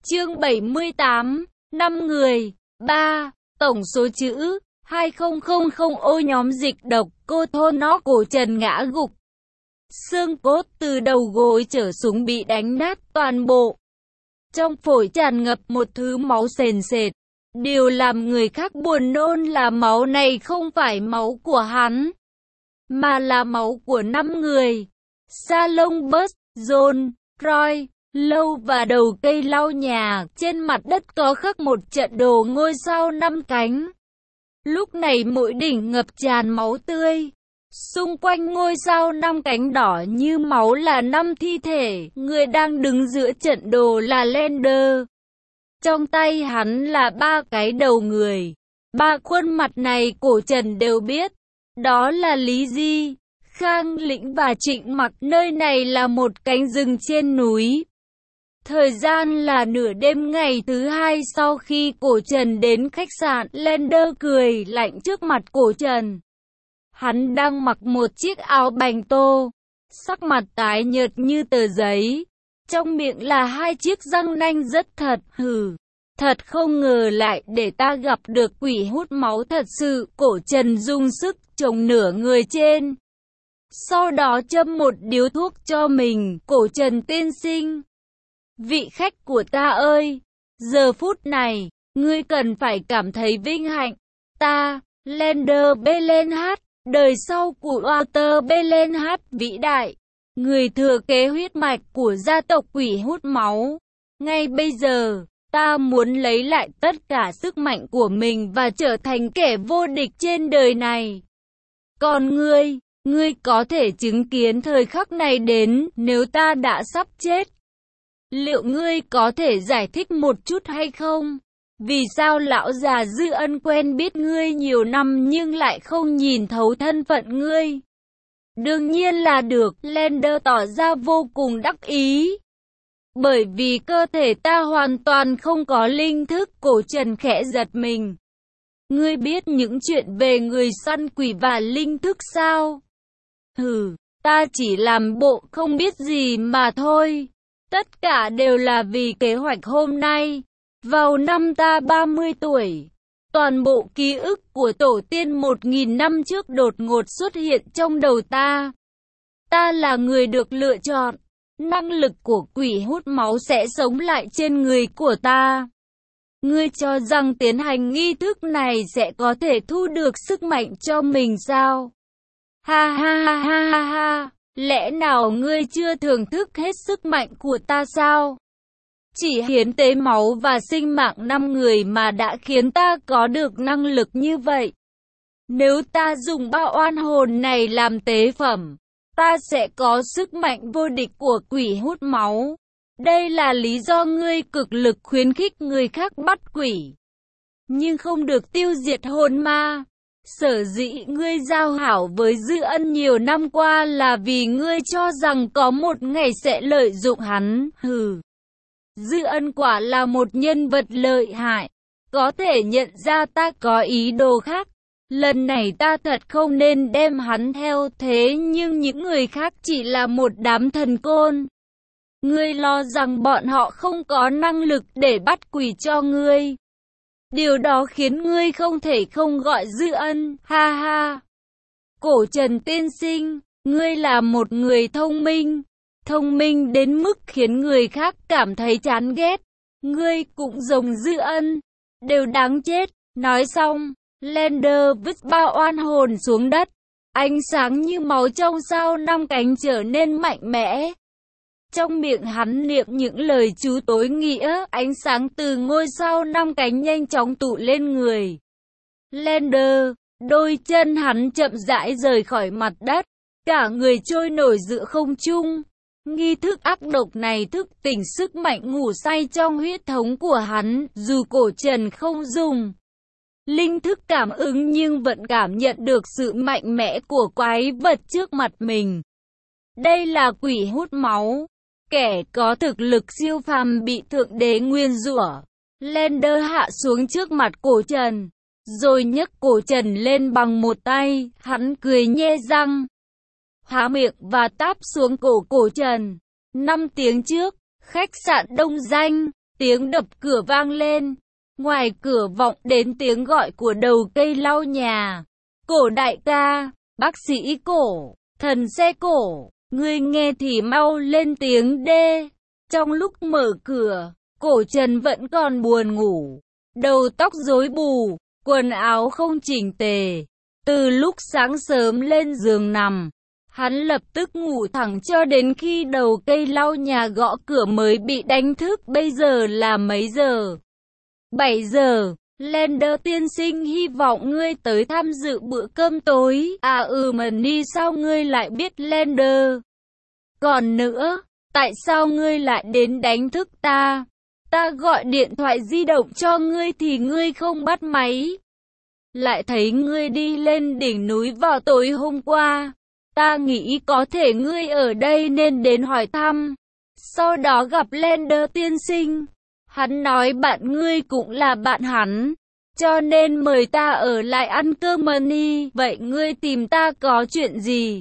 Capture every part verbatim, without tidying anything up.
Chương bảy mươi tám, năm người, ba, tổng số chữ, hai không không không ô nhóm dịch độc, cô thôn nó cổ Trần ngã gục. Xương cốt từ đầu gối trở xuống bị đánh nát toàn bộ. Trong phổi tràn ngập một thứ máu sền sệt. Điều làm người khác buồn nôn là máu này không phải máu của hắn, mà là máu của năm người. Salong, Bus, John, Roy, Lâu và đầu cây lau nhà. Trên mặt đất có khắc một trận đồ ngôi sao năm cánh. Lúc này mỗi đỉnh ngập tràn máu tươi. Xung quanh ngôi sao năm cánh đỏ như máu là năm thi thể. Người đang đứng giữa trận đồ là Lander. Trong tay hắn là ba cái đầu người. Ba khuôn mặt này cổ Trần đều biết. Đó là Lý Di, Khang Lĩnh và Trịnh Mặc. Nơi này là một cánh rừng trên núi. Thời gian là nửa đêm ngày thứ hai sau khi cổ Trần đến khách sạn. Lander cười lạnh trước mặt cổ Trần. Hắn đang mặc một chiếc áo bành tô, sắc mặt tái nhợt như tờ giấy. Trong miệng là hai chiếc răng nanh rất thật. Hừ, thật không ngờ lại để ta gặp được quỷ hút máu thật sự. Cổ Trần dùng sức chồng nửa người trên, sau đó châm một điếu thuốc cho mình. Cổ Trần tiên sinh, vị khách của ta ơi, giờ phút này, ngươi cần phải cảm thấy vinh hạnh. Ta, Lander Belenhat, đời sau của Walter Belenhat vĩ đại, người thừa kế huyết mạch của gia tộc quỷ hút máu. Ngay bây giờ, ta muốn lấy lại tất cả sức mạnh của mình và trở thành kẻ vô địch trên đời này. Còn ngươi, ngươi có thể chứng kiến thời khắc này đến nếu ta đã sắp chết. Liệu ngươi có thể giải thích một chút hay không? Vì sao lão già Dư Ân quen biết ngươi nhiều năm nhưng lại không nhìn thấu thân phận ngươi? Đương nhiên là được, Lander tỏ ra vô cùng đắc ý. Bởi vì cơ thể ta hoàn toàn không có linh thức. Cổ Trần khẽ giật mình. Ngươi biết những chuyện về người săn quỷ và linh thức sao? Hừ, ta chỉ làm bộ không biết gì mà thôi. Tất cả đều là vì kế hoạch hôm nay. Vào năm ta ba mươi tuổi, toàn bộ ký ức của tổ tiên một nghìn năm trước đột ngột xuất hiện trong đầu ta. Ta là người được lựa chọn. Năng lực của quỷ hút máu sẽ sống lại trên người của ta. Ngươi cho rằng tiến hành nghi thức này sẽ có thể thu được sức mạnh cho mình sao? Ha ha ha ha ha ha, lẽ nào ngươi chưa thưởng thức hết sức mạnh của ta sao? Chỉ hiến tế máu và sinh mạng năm người mà đã khiến ta có được năng lực như vậy. Nếu ta dùng ba oan hồn này làm tế phẩm, ta sẽ có sức mạnh vô địch của quỷ hút máu. Đây là lý do ngươi cực lực khuyến khích người khác bắt quỷ, nhưng không được tiêu diệt hồn ma. Sở dĩ ngươi giao hảo với Dư Ân nhiều năm qua là vì ngươi cho rằng có một ngày sẽ lợi dụng hắn. Hừ. Dư Ân quả là một nhân vật lợi hại, có thể nhận ra ta có ý đồ khác. Lần này ta thật không nên đem hắn theo, thế nhưng những người khác chỉ là một đám thần côn. Ngươi lo rằng bọn họ không có năng lực để bắt quỷ cho ngươi. Điều đó khiến ngươi không thể không gọi Dư Ân, ha ha. Cổ Trần tiên sinh, ngươi là một người thông minh. Thông minh đến mức khiến người khác cảm thấy chán ghét. Ngươi cũng giống Dư Ân, đều đáng chết. Nói xong, Lander vứt ba oan hồn xuống đất. Ánh sáng như máu trong sao năm cánh trở nên mạnh mẽ. Trong miệng hắn niệm những lời chú tối nghĩa. Ánh sáng từ ngôi sao năm cánh nhanh chóng tụ lên người Lander. Đôi chân hắn chậm rãi rời khỏi mặt đất, cả người trôi nổi giữa không trung. Nghi thức ác độc này thức tỉnh sức mạnh ngủ say trong huyết thống của hắn. Dù cổ Trần không dùng linh thức cảm ứng nhưng vẫn cảm nhận được sự mạnh mẽ của quái vật trước mặt mình. Đây là quỷ hút máu, kẻ có thực lực siêu phàm bị thượng đế nguyên rủa. Lander hạ xuống trước mặt cổ Trần, rồi nhấc cổ Trần lên bằng một tay. Hắn cười nhe răng, há miệng và táp xuống cổ cổ Trần. Năm tiếng trước, khách sạn Đông Danh, Tiếng đập cửa vang lên. Ngoài cửa vọng đến tiếng gọi của đầu cây lau nhà. Cổ đại ca, bác sĩ Cổ, thần xe Cổ, ngươi nghe thì mau lên tiếng đê. Trong lúc mở cửa, Cổ Trần vẫn còn buồn ngủ. Đầu tóc rối bù, quần áo không chỉnh tề. Từ lúc sáng sớm lên giường nằm, hắn lập tức ngủ thẳng cho đến khi đầu cây lau nhà gõ cửa mới bị đánh thức. Bây giờ là mấy giờ? bảy giờ. Lender tiên sinh hy vọng ngươi tới tham dự bữa cơm tối. À ừ mà ni sao ngươi lại biết Lender? Còn nữa, tại sao ngươi lại đến đánh thức ta? Ta gọi điện thoại di động cho ngươi thì ngươi không bắt máy. Lại thấy ngươi đi lên đỉnh núi vào tối hôm qua. Ta nghĩ có thể ngươi ở đây nên đến hỏi thăm. Sau đó gặp Lender tiên sinh. Hắn nói bạn ngươi cũng là bạn hắn, cho nên mời ta ở lại ăn cơm money. Vậy ngươi tìm ta có chuyện gì?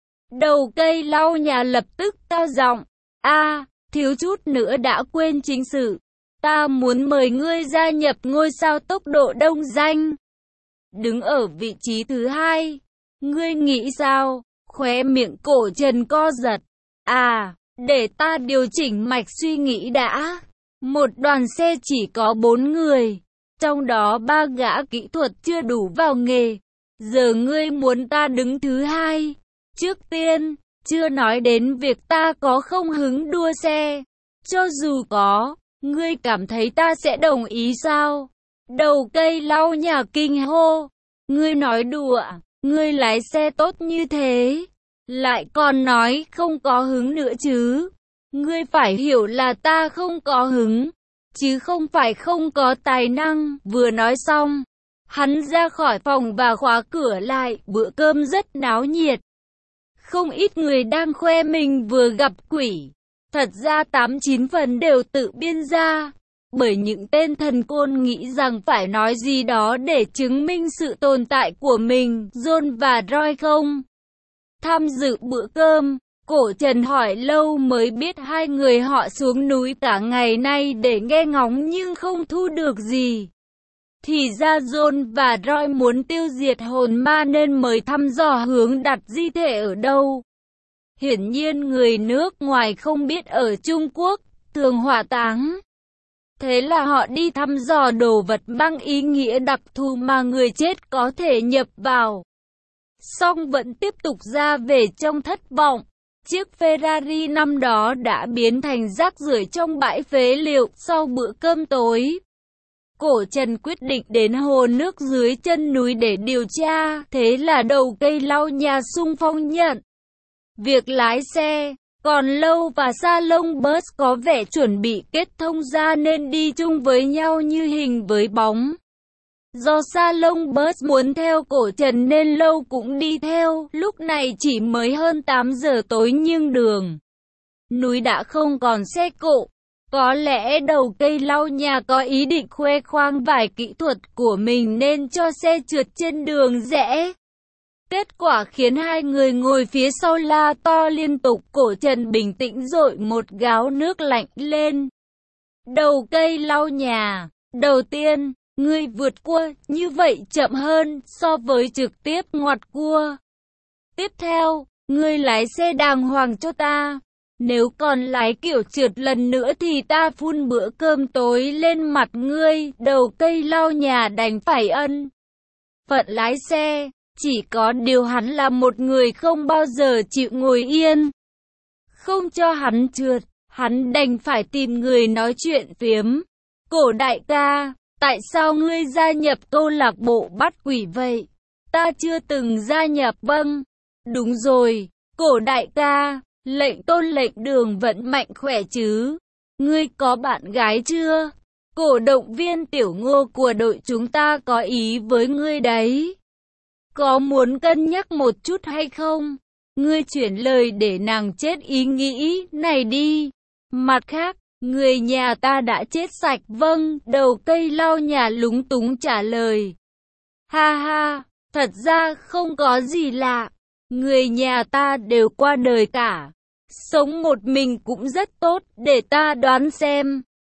Đầu cây lau nhà lập tức cao giọng. A, thiếu chút nữa đã quên chính sự. Ta muốn mời ngươi gia nhập ngôi sao tốc độ đông danh. Đứng ở vị trí thứ hai. Ngươi nghĩ sao? Khóe miệng Cổ Trần co giật. À, để ta điều chỉnh mạch suy nghĩ đã. Một đoàn xe chỉ có bốn người, trong đó ba gã kỹ thuật chưa đủ vào nghề. Giờ ngươi muốn ta đứng thứ hai. Trước tiên, chưa nói đến việc ta có không hứng đua xe. Cho dù có, ngươi cảm thấy ta sẽ đồng ý sao? Đầu cây lau nhà kinh hô. Ngươi nói đùa, ngươi lái xe tốt như thế, lại còn nói không có hứng nữa chứ. Ngươi phải hiểu là ta không có hứng, chứ không phải không có tài năng. Vừa nói xong, hắn ra khỏi phòng và khóa cửa lại. Bữa cơm rất náo nhiệt. Không ít người đang khoe mình vừa gặp quỷ. Thật ra tám chín phần đều tự biên ra. Bởi những tên thần côn nghĩ rằng phải nói gì đó để chứng minh sự tồn tại của mình. John và Roy không tham dự bữa cơm. Cổ Trần hỏi lâu mới biết hai người họ xuống núi cả ngày nay để nghe ngóng nhưng không thu được gì. Thì ra John và Roy muốn tiêu diệt hồn ma nên mới thăm dò hướng đặt di thể ở đâu. Hiển nhiên người nước ngoài không biết ở Trung Quốc thường hỏa táng. Thế là họ đi thăm dò đồ vật mang ý nghĩa đặc thù mà người chết có thể nhập vào. Song vẫn tiếp tục ra về trong thất vọng. Chiếc Ferrari năm đó đã biến thành rác rưởi trong bãi phế liệu. Sau bữa cơm tối, Cổ Trần quyết định đến hồ nước dưới chân núi để điều tra. Thế là đầu cây lau nhà xung phong nhận việc lái xe. Còn Lâu và Salon Bus có vẻ chuẩn bị kết thông ra nên đi chung với nhau như hình với bóng. Do Salon Bus muốn theo Cổ Trần nên Lâu cũng đi theo. Lúc này chỉ mới hơn tám giờ tối nhưng đường núi đã không còn xe cộ. Có lẽ đầu cây lau nhà có ý định khoe khoang vài kỹ thuật của mình nên cho xe trượt trên đường rẽ. Kết quả khiến hai người ngồi phía sau la to liên tục. Cổ Trần bình tĩnh dội một gáo nước lạnh lên đầu cây lau nhà. Đầu tiên, ngươi vượt cua như vậy chậm hơn so với trực tiếp ngoặt cua. Tiếp theo, ngươi lái xe đàng hoàng cho ta. Nếu còn lái kiểu trượt lần nữa thì ta phun bữa cơm tối lên mặt ngươi. Đầu cây lau nhà đành phải ân phận lái xe. Chỉ có điều hắn là một người không bao giờ chịu ngồi yên. Không cho hắn trượt, hắn đành phải tìm người nói chuyện phiếm. Cổ đại ca, tại sao ngươi gia nhập câu lạc bộ bắt quỷ vậy? Ta chưa từng gia nhập. Vâng, đúng rồi, Cổ đại ca, lệnh tôn lệnh đường vẫn mạnh khỏe chứ? Ngươi có bạn gái chưa? Cổ động viên tiểu Ngô của đội chúng ta có ý với ngươi đấy. Có muốn cân nhắc một chút hay không? Ngươi chuyển lời để nàng chết ý nghĩ này đi. Mặt khác, người nhà ta đã chết sạch. Vâng, đầu cây lau nhà lúng túng trả lời. Ha ha, thật ra không có gì lạ. Người nhà ta đều qua đời cả. Sống một mình cũng rất tốt, để ta đoán xem.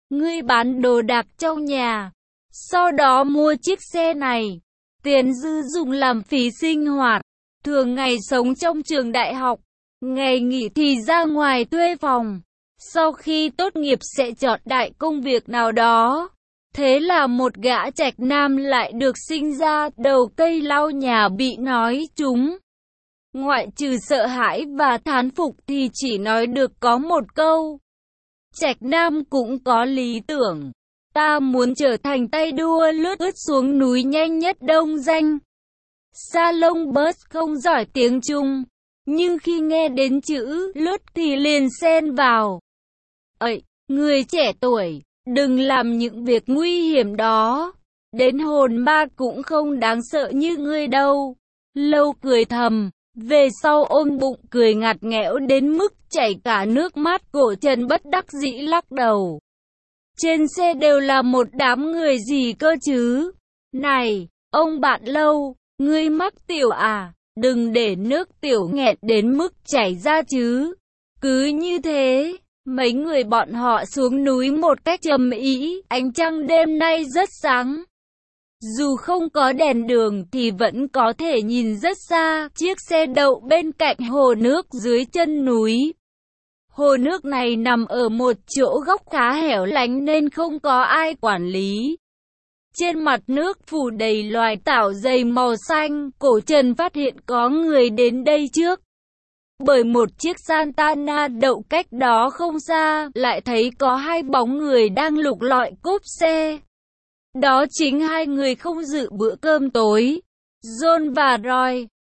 ngươi bán đồ đạc trong nhà, sau đó mua chiếc xe này. Tiền dư dùng làm phí sinh hoạt, thường ngày sống trong trường đại học, ngày nghỉ thì ra ngoài thuê phòng. Sau khi tốt nghiệp sẽ chọn đại công việc nào đó. Thế là một gã trạch nam lại được sinh ra, đầu cây lau nhà bị nói trúng. Ngoại trừ sợ hãi và thán phục thì chỉ nói được có một câu. Trạch nam cũng có lý tưởng. Ta muốn trở thành tay đua lướt ướt xuống núi nhanh nhất Đông Danh. Sa Lông Bớt không giỏi tiếng Trung, nhưng khi nghe đến chữ lướt thì liền xen vào. Ây, người trẻ tuổi, đừng làm những việc nguy hiểm đó. Đến hồn ma cũng không đáng sợ như ngươi đâu. Lâu cười thầm, về sau ôm bụng cười ngặt nghẽo đến mức chảy cả nước mắt. Cổ Trần bất đắc dĩ lắc đầu. Trên xe đều là một đám người gì cơ chứ? Này, ông bạn Lâu, ngươi mắc tiểu à? Đừng để nước tiểu nghẹt đến mức chảy ra chứ. Cứ như thế, mấy người bọn họ xuống núi một cách trầm ý. Ánh trăng đêm nay rất sáng. Dù không có đèn đường thì vẫn có thể nhìn rất xa. Chiếc xe đậu bên cạnh hồ nước dưới chân núi. Hồ nước này nằm ở một chỗ góc khá hẻo lánh nên không có ai quản lý. Trên mặt nước phủ đầy loài tảo dày màu xanh. Cổ Trần phát hiện có người đến đây trước. Bởi một chiếc Santana đậu cách đó không xa, lại thấy có hai bóng người đang lục lọi cốp xe. Đó chính hai người không dự bữa cơm tối, John và Roy.